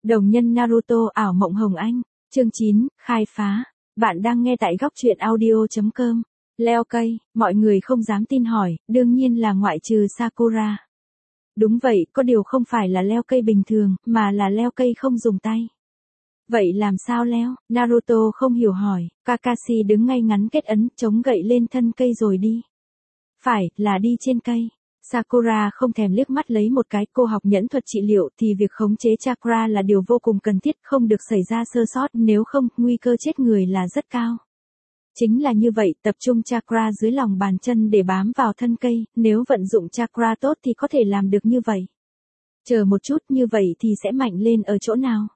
Đồng nhân Naruto ảo mộng hồng anh, chương 9, khai phá. Bạn đang nghe tại góc truyện audio.com. Leo cây, mọi người không dám tin hỏi, đương nhiên là ngoại trừ Sakura. Đúng vậy, có điều không phải là leo cây bình thường, mà là leo cây không dùng tay. Vậy làm sao leo? Naruto không hiểu hỏi, Kakashi đứng ngay ngắn kết ấn, chống gậy lên thân cây rồi đi. Phải, là đi trên cây. Sakura không thèm liếc mắt lấy một cái, cô học nhẫn thuật trị liệu thì việc khống chế chakra là điều vô cùng cần thiết, không được xảy ra sơ sót, nếu không, nguy cơ chết người là rất cao. Chính là như vậy, tập trung chakra dưới lòng bàn chân để bám vào thân cây, nếu vận dụng chakra tốt thì có thể làm được như vậy. Chờ một chút, như vậy thì sẽ mạnh lên ở chỗ nào?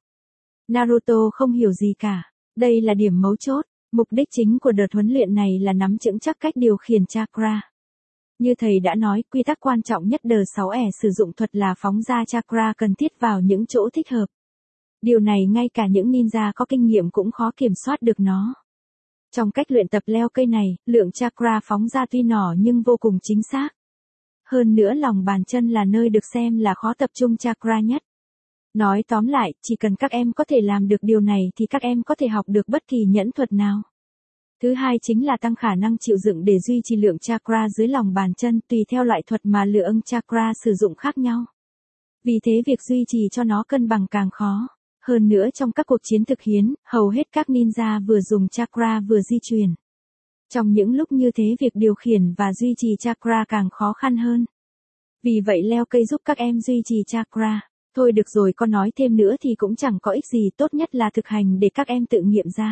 Naruto không hiểu gì cả. Đây là điểm mấu chốt, mục đích chính của đợt huấn luyện này là nắm vững chắc cách điều khiển chakra. Như thầy đã nói, quy tắc quan trọng nhất đờ 6E sử dụng thuật là phóng ra chakra cần thiết vào những chỗ thích hợp. Điều này ngay cả những ninja có kinh nghiệm cũng khó kiểm soát được nó. Trong cách luyện tập leo cây này, lượng chakra phóng ra tuy nhỏ nhưng vô cùng chính xác. Hơn nữa lòng bàn chân là nơi được xem là khó tập trung chakra nhất. Nói tóm lại, chỉ cần các em có thể làm được điều này thì các em có thể học được bất kỳ nhẫn thuật nào. Thứ hai chính là tăng khả năng chịu đựng để duy trì lượng chakra dưới lòng bàn chân, tùy theo loại thuật mà lượng chakra sử dụng khác nhau. Vì thế việc duy trì cho nó cân bằng càng khó. Hơn nữa trong các cuộc chiến thực hiến, hầu hết các ninja vừa dùng chakra vừa di chuyển. Trong những lúc như thế việc điều khiển và duy trì chakra càng khó khăn hơn. Vì vậy leo cây giúp các em duy trì chakra. Thôi được rồi, con nói thêm nữa thì cũng chẳng có ích gì, tốt nhất là thực hành để các em tự nghiệm ra.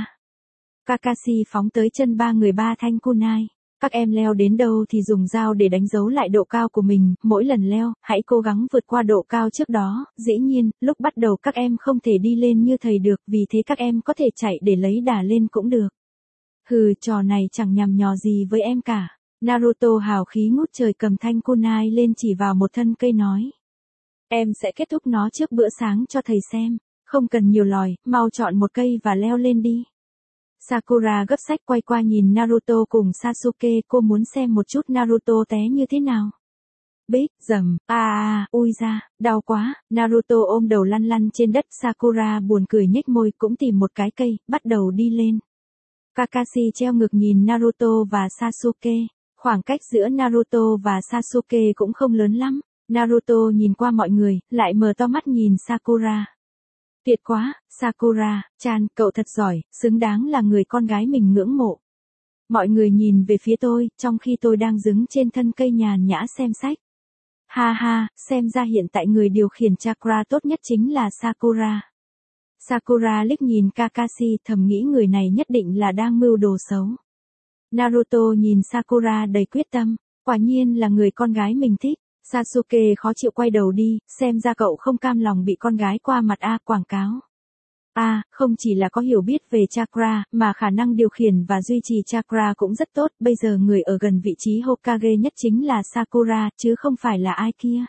Kakashi phóng tới chân ba người ba thanh kunai. Các em leo đến đâu thì dùng dao để đánh dấu lại độ cao của mình, mỗi lần leo, hãy cố gắng vượt qua độ cao trước đó. Dĩ nhiên, lúc bắt đầu các em không thể đi lên như thầy được, vì thế các em có thể chạy để lấy đà lên cũng được. Hừ, trò này chẳng nhằm nhò gì với em cả. Naruto hào khí ngút trời cầm thanh kunai lên chỉ vào một thân cây nói. Em sẽ kết thúc nó trước bữa sáng cho thầy xem. Không cần nhiều lòi, mau chọn một cây và leo lên đi. Sakura gấp sách quay qua nhìn Naruto cùng Sasuke, cô muốn xem một chút Naruto té như thế nào. Bích, dầm, ui ra, đau quá, Naruto ôm đầu lăn lăn trên đất, Sakura buồn cười nhếch môi cũng tìm một cái cây, bắt đầu đi lên. Kakashi treo ngược nhìn Naruto và Sasuke, khoảng cách giữa Naruto và Sasuke cũng không lớn lắm. Naruto nhìn qua mọi người, lại mở to mắt nhìn Sakura. Tuyệt quá, Sakura-chan, cậu thật giỏi, xứng đáng là người con gái mình ngưỡng mộ. Mọi người nhìn về phía tôi, trong khi tôi đang đứng trên thân cây nhàn nhã xem sách. Ha ha, xem ra hiện tại người điều khiển chakra tốt nhất chính là Sakura. Sakura liếc nhìn Kakashi, thầm nghĩ người này nhất định là đang mưu đồ xấu. Naruto nhìn Sakura đầy quyết tâm, quả nhiên là người con gái mình thích. Sasuke khó chịu quay đầu đi, xem ra cậu không cam lòng bị con gái qua mặt quảng cáo. Không chỉ là có hiểu biết về chakra, mà khả năng điều khiển và duy trì chakra cũng rất tốt, bây giờ người ở gần vị trí Hokage nhất chính là Sakura, chứ không phải là ai kia.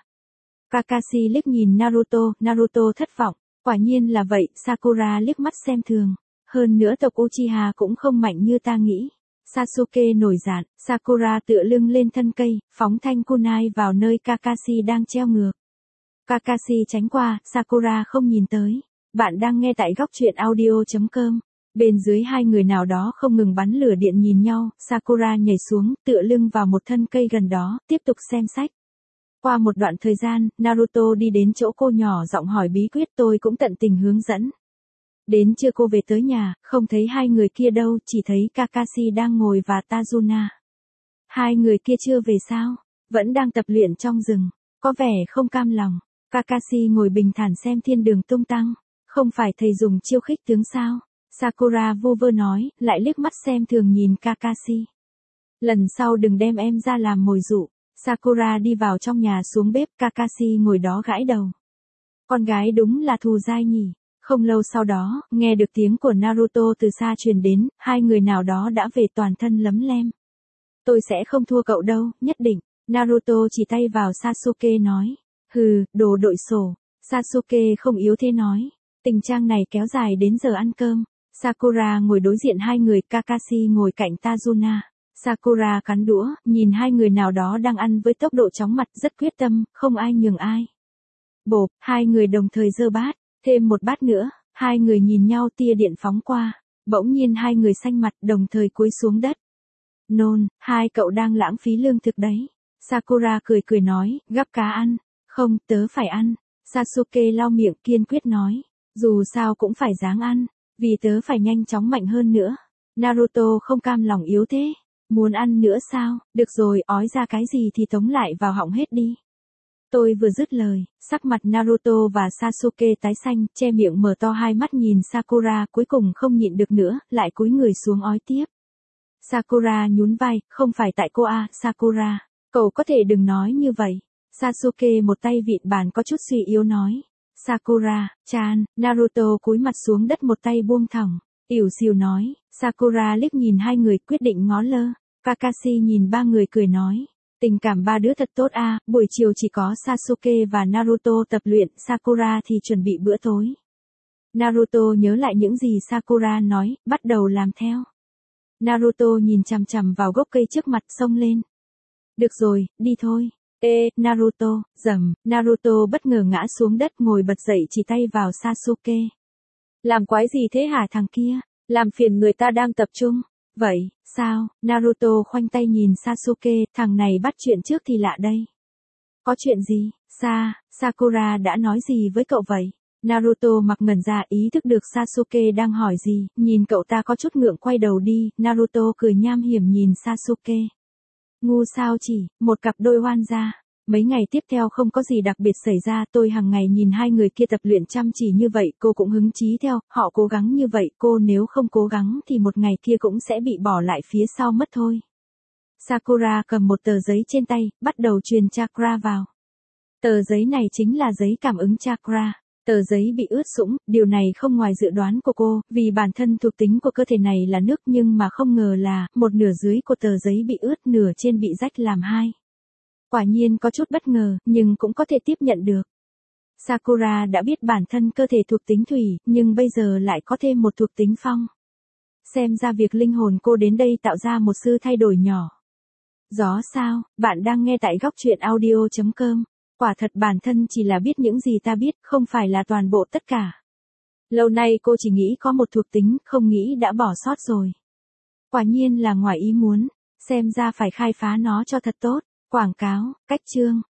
Kakashi liếc nhìn Naruto thất vọng, quả nhiên là vậy, Sakura liếc mắt xem thường. Hơn nữa tộc Uchiha cũng không mạnh như ta nghĩ. Sasuke nổi giận, Sakura tựa lưng lên thân cây, phóng thanh kunai vào nơi Kakashi đang treo ngược. Kakashi tránh qua, Sakura không nhìn tới. Bạn đang nghe tại góc truyện audio.com. Bên dưới hai người nào đó không ngừng bắn lửa điện nhìn nhau, Sakura nhảy xuống, tựa lưng vào một thân cây gần đó, tiếp tục xem sách. Qua một đoạn thời gian, Naruto đi đến chỗ cô nhỏ giọng hỏi bí quyết, tôi cũng tận tình hướng dẫn. Đến trưa cô về tới nhà, không thấy hai người kia đâu, chỉ thấy Kakashi đang ngồi và Tazuna. Hai người kia chưa về sao? Vẫn đang tập luyện trong rừng, có vẻ không cam lòng. Kakashi ngồi bình thản xem thiên đường tung tăng. Không phải thầy dùng chiêu khích tướng sao? Sakura vu vơ nói, lại liếc mắt xem thường nhìn Kakashi. Lần sau đừng đem em ra làm mồi dụ. Sakura đi vào trong nhà xuống bếp, Kakashi ngồi đó gãi đầu. Con gái đúng là thù dai nhỉ. Không lâu sau đó, nghe được tiếng của Naruto từ xa truyền đến, hai người nào đó đã về toàn thân lấm lem. Tôi sẽ không thua cậu đâu, nhất định. Naruto chỉ tay vào Sasuke nói. Hừ, đồ đội sổ. Sasuke không yếu thế nói. Tình trạng này kéo dài đến giờ ăn cơm. Sakura ngồi đối diện hai người, Kakashi ngồi cạnh Tazuna. Sakura cắn đũa, nhìn hai người nào đó đang ăn với tốc độ chóng mặt, rất quyết tâm, không ai nhường ai. Bộp, hai người đồng thời giơ bát. Thêm một bát nữa, hai người nhìn nhau tia điện phóng qua, bỗng nhiên hai người xanh mặt đồng thời cúi xuống đất. Nôn, hai cậu đang lãng phí lương thực đấy. Sakura cười cười nói, gắp cá ăn. Không, tớ phải ăn. Sasuke lau miệng kiên quyết nói. Dù sao cũng phải ráng ăn, vì tớ phải nhanh chóng mạnh hơn nữa. Naruto không cam lòng yếu thế. Muốn ăn nữa sao, được rồi, ói ra cái gì thì tống lại vào họng hết đi. Tôi vừa dứt lời, sắc mặt Naruto và Sasuke tái xanh, che miệng mở to hai mắt nhìn Sakura, cuối cùng không nhịn được nữa, lại cúi người xuống ói tiếp. Sakura nhún vai, không phải tại cô à, Sakura. Cậu có thể đừng nói như vậy. Sasuke một tay vịn bàn có chút suy yếu nói. Sakura, chan, Naruto cúi mặt xuống đất một tay buông thõng. Ỉu xìu nói, Sakura liếc nhìn hai người quyết định ngó lơ. Kakashi nhìn ba người cười nói. Tình cảm ba đứa thật tốt à, buổi chiều chỉ có Sasuke và Naruto tập luyện, Sakura thì chuẩn bị bữa tối. Naruto nhớ lại những gì Sakura nói, bắt đầu làm theo. Naruto nhìn chằm chằm vào gốc cây trước mặt xông lên. Được rồi, đi thôi. Ê, Naruto, rầm, Naruto bất ngờ ngã xuống đất ngồi bật dậy chỉ tay vào Sasuke. Làm quái gì thế hả thằng kia? Làm phiền người ta đang tập trung. Vậy, sao? Naruto khoanh tay nhìn Sasuke, thằng này bắt chuyện trước thì lạ đây. Có chuyện gì? Sakura đã nói gì với cậu vậy? Naruto mặc ngẩn ra ý thức được Sasuke đang hỏi gì, nhìn cậu ta có chút ngượng quay đầu đi, Naruto cười nham hiểm nhìn Sasuke. Ngu sao chỉ, một cặp đôi oan gia. Mấy ngày tiếp theo không có gì đặc biệt xảy ra, tôi hàng ngày nhìn hai người kia tập luyện chăm chỉ như vậy, cô cũng hứng chí theo, họ cố gắng như vậy, cô nếu không cố gắng thì một ngày kia cũng sẽ bị bỏ lại phía sau mất thôi. Sakura cầm một tờ giấy trên tay, bắt đầu truyền chakra vào. Tờ giấy này chính là giấy cảm ứng chakra. Tờ giấy bị ướt sũng, điều này không ngoài dự đoán của cô, vì bản thân thuộc tính của cơ thể này là nước nhưng mà không ngờ là, một nửa dưới của tờ giấy bị ướt, nửa trên bị rách làm hai. Quả nhiên có chút bất ngờ, nhưng cũng có thể tiếp nhận được. Sakura đã biết bản thân cơ thể thuộc tính thủy, nhưng bây giờ lại có thêm một thuộc tính phong. Xem ra việc linh hồn cô đến đây tạo ra một sự thay đổi nhỏ. Gió sao, bạn đang nghe tại góc truyện audio.com. Quả thật bản thân chỉ là biết những gì ta biết, không phải là toàn bộ tất cả. Lâu nay cô chỉ nghĩ có một thuộc tính, không nghĩ đã bỏ sót rồi. Quả nhiên là ngoài ý muốn, xem ra phải khai phá nó cho thật tốt. Quảng cáo, cách chương.